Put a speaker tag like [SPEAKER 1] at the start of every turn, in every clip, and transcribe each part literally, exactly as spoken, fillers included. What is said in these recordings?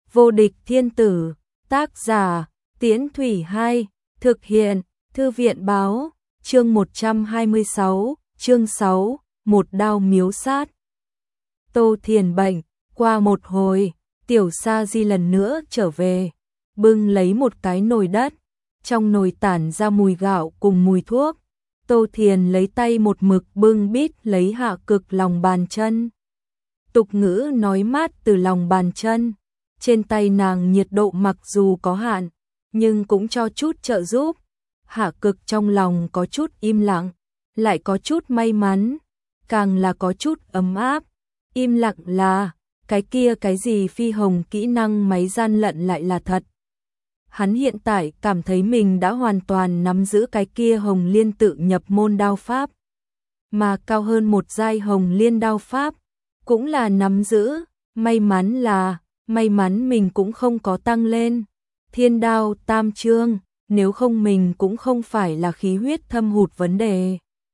[SPEAKER 1] Vô địch thiên tử, tác giả, Tiễn Thủy Hai, thực hiện, Thư viện báo, chương một trăm hai mươi sáu, chương sáu, một đao miếu sát. Tô Thiền bệnh, qua một hồi, Tiểu Sa Di lần nữa trở về, bưng lấy một cái nồi đất, trong nồi tản ra mùi gạo cùng mùi thuốc. Tô Thiền lấy tay một mực bưng bít lấy Hạ Cực lòng bàn chân. Tục ngữ nói mát từ lòng bàn chân, trên tay nàng nhiệt độ mặc dù có hạn, nhưng cũng cho chút trợ giúp. Hạ Cực trong lòng có chút im lặng, lại có chút may mắn, càng là có chút ấm áp. Im lặng là, cái kia cái gì phi hồng kỹ năng máy gian lận lại là thật. Hắn hiện tại cảm thấy mình đã hoàn toàn nắm giữ cái kia Hồng Liên tự nhập môn đao pháp, mà cao hơn một giai Hồng Liên đao pháp cũng là nắm giữ. May mắn là, may mắn mình cũng không có tăng lên Thiên Đao Tam Chương, nếu không mình cũng không phải là khí huyết thâm hụt vấn đề,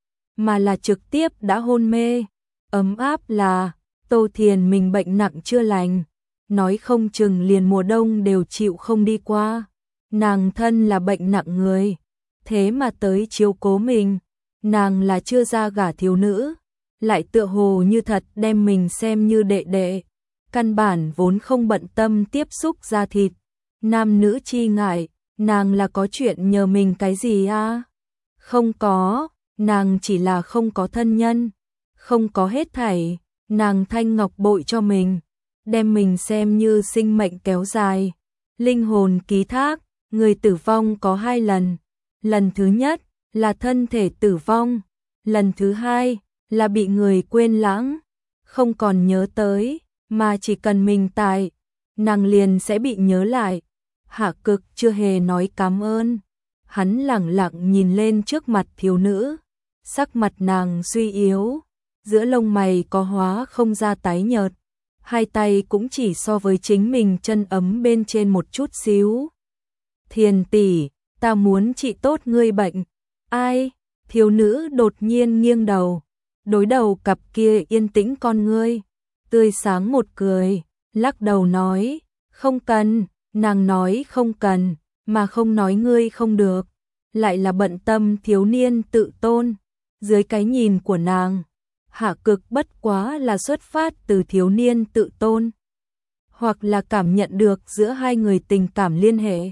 [SPEAKER 1] mà là trực tiếp đã hôn mê. Ấm áp là, Tô Thiền mình bệnh nặng chưa lành, nói không chừng liền mùa đông đều chịu không đi qua. Nàng thân là bệnh nặng người, thế mà tới chiếu cố mình. Nàng là chưa ra gả thiếu nữ, lại tựa hồ như thật đem mình xem như đệ đệ, căn bản vốn không bận tâm tiếp xúc da thịt. Nam nữ chi ngại, nàng là có chuyện nhờ mình cái gì à? Không có, nàng chỉ là không có thân nhân, không có hết thảy. Nàng thanh ngọc bội cho mình, đem mình xem như sinh mệnh kéo dài, linh hồn ký thác. Người tử vong có hai lần, lần thứ nhất là thân thể tử vong, lần thứ hai là bị người quên lãng, không còn nhớ tới, mà chỉ cần mình tại, nàng liền sẽ bị nhớ lại. Hạ Cực chưa hề nói cảm ơn, hắn lẳng lặng nhìn lên trước mặt thiếu nữ, sắc mặt nàng suy yếu, giữa lông mày có hóa không ra tái nhợt, hai tay cũng chỉ so với chính mình chân ấm bên trên một chút xíu. Thiền tỷ, ta muốn trị tốt ngươi bệnh. Ai? Thiếu nữ đột nhiên nghiêng đầu, đối đầu cặp kia yên tĩnh con ngươi, tươi sáng một cười, lắc đầu nói, không cần. Nàng nói không cần, mà không nói ngươi không được, lại là bận tâm thiếu niên tự tôn. Dưới cái nhìn của nàng, Hạ Cực bất quá là xuất phát từ thiếu niên tự tôn, hoặc là cảm nhận được giữa hai người tình cảm liên hệ,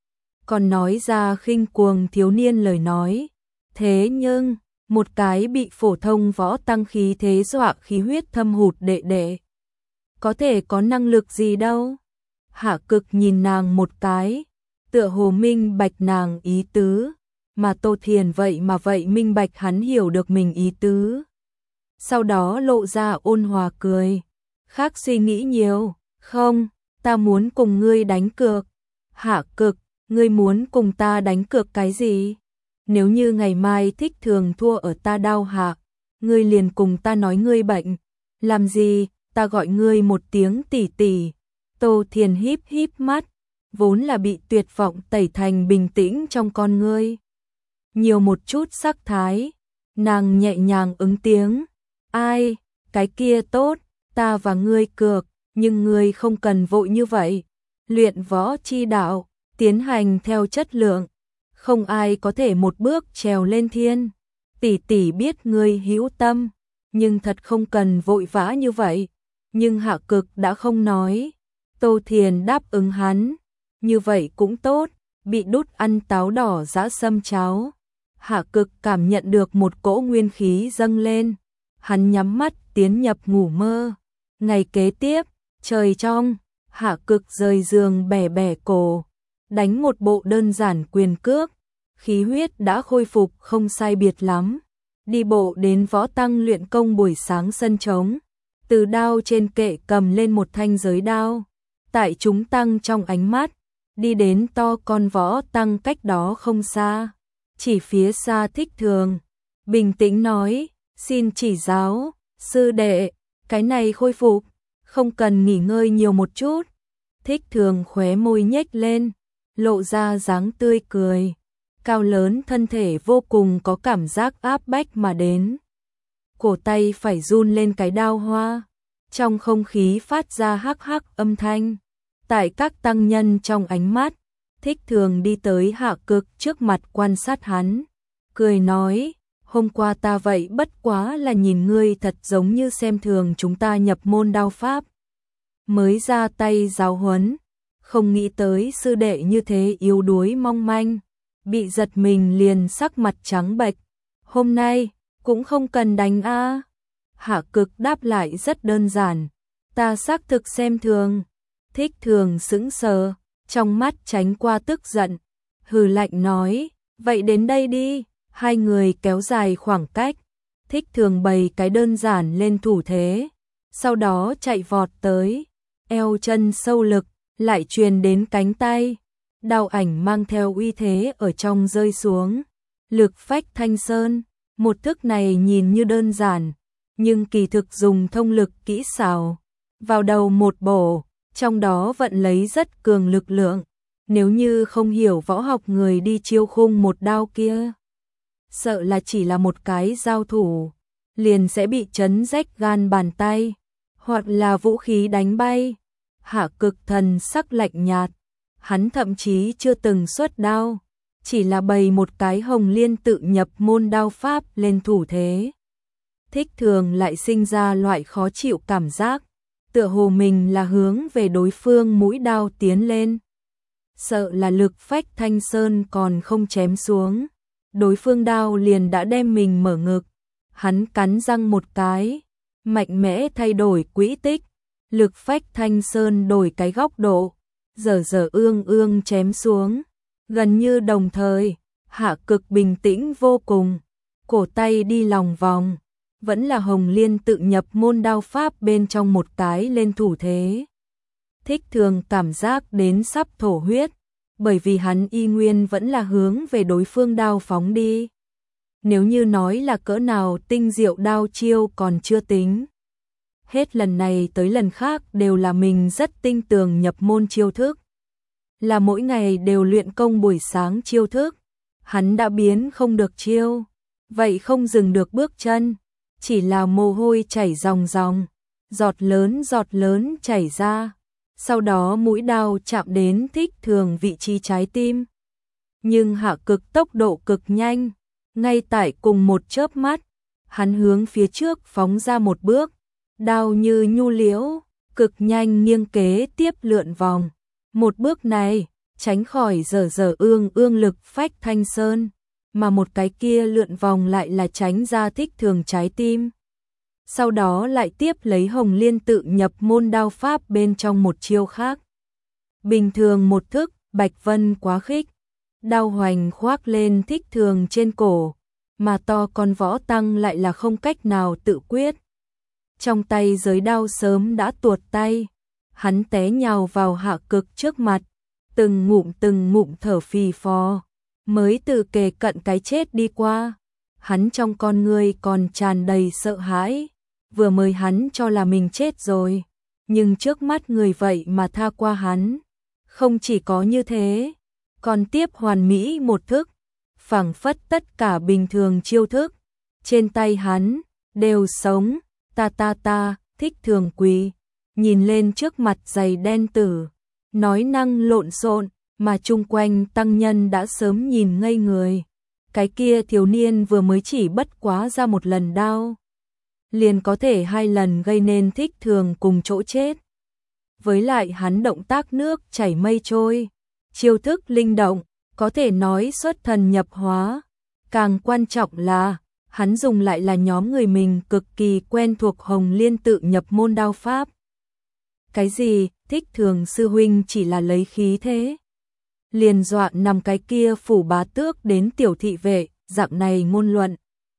[SPEAKER 1] còn nói ra khinh cuồng thiếu niên lời nói. Thế nhưng, một cái bị phổ thông võ tăng khí thế dọa khí huyết thâm hụt đệ đệ, có thể có năng lực gì đâu. Hạ Cực nhìn nàng một cái, tựa hồ minh bạch nàng ý tứ, mà Tô Thiền vậy mà vậy minh bạch hắn hiểu được mình ý tứ. Sau đó lộ ra ôn hòa cười, khác suy nghĩ nhiều, không, ta muốn cùng ngươi đánh cược. Hạ Cực, ngươi muốn cùng ta đánh cược cái gì? Nếu như ngày mai Thích Thường thua ở ta đao hạ, ngươi liền cùng ta nói ngươi bệnh. Làm gì, ta gọi ngươi một tiếng tỷ tỷ. Tô Thiền híp híp mắt, vốn là bị tuyệt vọng tẩy thành bình tĩnh trong con ngươi, nhiều một chút sắc thái. Nàng nhẹ nhàng ứng tiếng, ai, cái kia tốt, ta và ngươi cược, nhưng ngươi không cần vội như vậy. Luyện võ chi đạo, tiến hành theo chất lượng, không ai có thể một bước trèo lên thiên. Tỷ tỷ biết ngươi hữu tâm, nhưng thật không cần vội vã như vậy. Nhưng Hạ Cực đã không nói. Tô Thiền đáp ứng hắn, như vậy cũng tốt, bị đút ăn táo đỏ dã sâm cháo. Hạ Cực cảm nhận được một cỗ nguyên khí dâng lên, hắn nhắm mắt tiến nhập ngủ mơ. Ngày kế tiếp, trời trong, Hạ Cực rời giường bẻ bẻ cổ, đánh một bộ đơn giản quyền cước, khí huyết đã khôi phục không sai biệt lắm. Đi bộ đến võ tăng luyện công buổi sáng sân trống, từ đao trên kệ cầm lên một thanh giới đao. Tại chúng tăng trong ánh mắt, đi đến to con võ tăng cách đó không xa, chỉ phía xa Thích Thường, bình tĩnh nói, xin chỉ giáo, sư đệ, cái này khôi phục, không cần nghỉ ngơi nhiều một chút. Thích Thường khóe môi nhếch lên, lộ ra dáng tươi cười, cao lớn thân thể vô cùng có cảm giác áp bách mà đến. Cổ tay phải run lên cái đao hoa, trong không khí phát ra hắc hắc âm thanh. Tại các tăng nhân trong ánh mắt, Thích Thường đi tới Hạ Cực trước mặt quan sát hắn, cười nói, hôm qua ta vậy bất quá là nhìn ngươi thật giống như xem thường chúng ta nhập môn đao pháp. Mới ra tay giáo huấn, không nghĩ tới sư đệ như thế yếu đuối mong manh, bị giật mình liền sắc mặt trắng bệch. Hôm nay, cũng không cần đánh a. Hạ Cực đáp lại rất đơn giản, ta xác thực xem thường. Thích Thường sững sờ, trong mắt tránh qua tức giận, hừ lạnh nói, vậy đến đây đi. Hai người kéo dài khoảng cách, Thích Thường bày cái đơn giản lên thủ thế, sau đó chạy vọt tới, eo chân sâu lực, lại truyền đến cánh tay, đao ảnh mang theo uy thế ở trong rơi xuống, lực phách thanh sơn. Một thức này nhìn như đơn giản, nhưng kỳ thực dùng thông lực kỹ xảo, vào đầu một bổ, trong đó vận lấy rất cường lực lượng, nếu như không hiểu võ học người đi chiêu khung một đao kia, sợ là chỉ là một cái giao thủ, liền sẽ bị chấn rách gan bàn tay, hoặc là vũ khí đánh bay. Hạ Cực thần sắc lạnh nhạt, hắn thậm chí chưa từng xuất đao, chỉ là bày một cái Hồng Liên tự nhập môn đao pháp lên thủ thế. Thích Thường lại sinh ra loại khó chịu cảm giác, tựa hồ mình là hướng về đối phương mũi đao tiến lên. Sợ là lực phách thanh sơn còn không chém xuống, đối phương đao liền đã đem mình mở ngực. Hắn cắn răng một cái, mạnh mẽ thay đổi quỹ tích, lực phách thanh sơn đổi cái góc độ, dở dở ương ương chém xuống. Gần như đồng thời, Hạ Cực bình tĩnh vô cùng, cổ tay đi lòng vòng, vẫn là Hồng Liên tự nhập môn đao pháp bên trong một cái lên thủ thế. Thích Thường cảm giác đến sắp thổ huyết, bởi vì hắn y nguyên vẫn là hướng về đối phương đao phóng đi. Nếu như nói là cỡ nào tinh diệu đao chiêu còn chưa tính. Hết lần này tới lần khác đều là mình rất tinh tường nhập môn chiêu thức. Là mỗi ngày đều luyện công buổi sáng chiêu thức. Hắn đã biến không được chiêu, vậy không dừng được bước chân, chỉ là mồ hôi chảy ròng ròng, giọt lớn giọt lớn chảy ra. Sau đó mũi đao chạm đến Thích Thường vị trí trái tim. Nhưng Hạ Cực tốc độ cực nhanh, ngay tại cùng một chớp mắt, hắn hướng phía trước phóng ra một bước, đao như nhu liễu, cực nhanh nghiêng kế tiếp lượn vòng. Một bước này, tránh khỏi dở dở ương ương lực phách thanh sơn, mà một cái kia lượn vòng lại là tránh ra Thích Thường trái tim. Sau đó lại tiếp lấy Hồng Liên tự nhập môn đao pháp bên trong một chiêu khác. Bình thường một thức, Bạch Vân quá khích, đao hoành khoác lên Thích Thường trên cổ, mà to con võ tăng lại là không cách nào tự quyết. Trong tay giới đao sớm đã tuột tay, hắn té nhào vào Hạ Cực trước mặt, từng ngụm từng ngụm thở phì phò, mới từ kề cận cái chết đi qua. Hắn trong con ngươi còn tràn đầy sợ hãi, vừa mới hắn cho là mình chết rồi, nhưng trước mắt người vậy mà tha qua hắn. Không chỉ có như thế, còn tiếp hoàn mỹ một thức, phảng phất tất cả bình thường chiêu thức trên tay hắn đều sống. Ta ta ta, Thích Thường quỳ, nhìn lên trước mặt dày đen tử, nói năng lộn xộn, mà chung quanh tăng nhân đã sớm nhìn ngây người. Cái kia thiếu niên vừa mới chỉ bất quá ra một lần đao, liền có thể hai lần gây nên Thích Thường cùng chỗ chết. Với lại hắn động tác nước chảy mây trôi, chiêu thức linh động, có thể nói xuất thần nhập hóa. Càng quan trọng là, hắn dùng lại là nhóm người mình cực kỳ quen thuộc Hồng Liên tự nhập môn đao pháp. Cái gì, Thích Thường sư huynh chỉ là lấy khí thế, liền dọa nằm cái kia phủ bá tước đến tiểu thị vệ, dạng này ngôn luận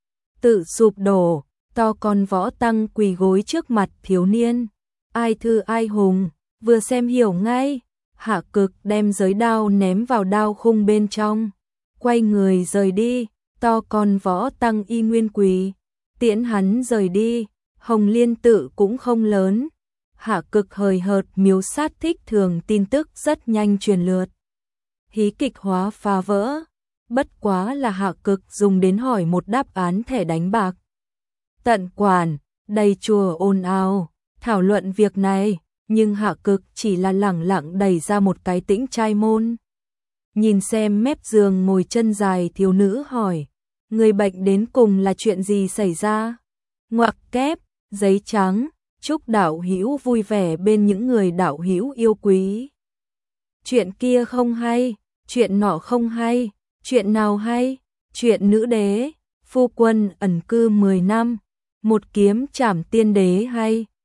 [SPEAKER 1] tự sụp đổ. To con võ tăng quỳ gối trước mặt thiếu niên, ai thư ai hùng, vừa xem hiểu ngay. Hạ Cực đem giới đao ném vào đao khung bên trong, quay người rời đi. To con võ tăng y nguyên quỳ, tiễn hắn rời đi. Hồng Liên tự cũng không lớn, Hạ Cực hời hợt miếu sát Thích Thường tin tức rất nhanh truyền lượt. Hí kịch hóa phá vỡ, bất quá là Hạ Cực dùng đến hỏi một đáp án thẻ đánh bạc. Tận quản, đầy chùa ồn ào, thảo luận việc này, Nhưng Hạ Cực chỉ là lẳng lặng đẩy ra một cái tĩnh trai môn. Nhìn xem mép giường ngồi chân dài thiếu nữ hỏi, người bệnh đến cùng là chuyện gì xảy ra? Ngoặc kép, giấy trắng, chúc đạo hữu vui vẻ bên những người đạo hữu yêu quý. Chuyện kia không hay, chuyện nọ không hay, chuyện nào hay? Chuyện nữ đế, phu quân ẩn cư mười năm, một kiếm trảm tiên đế hay.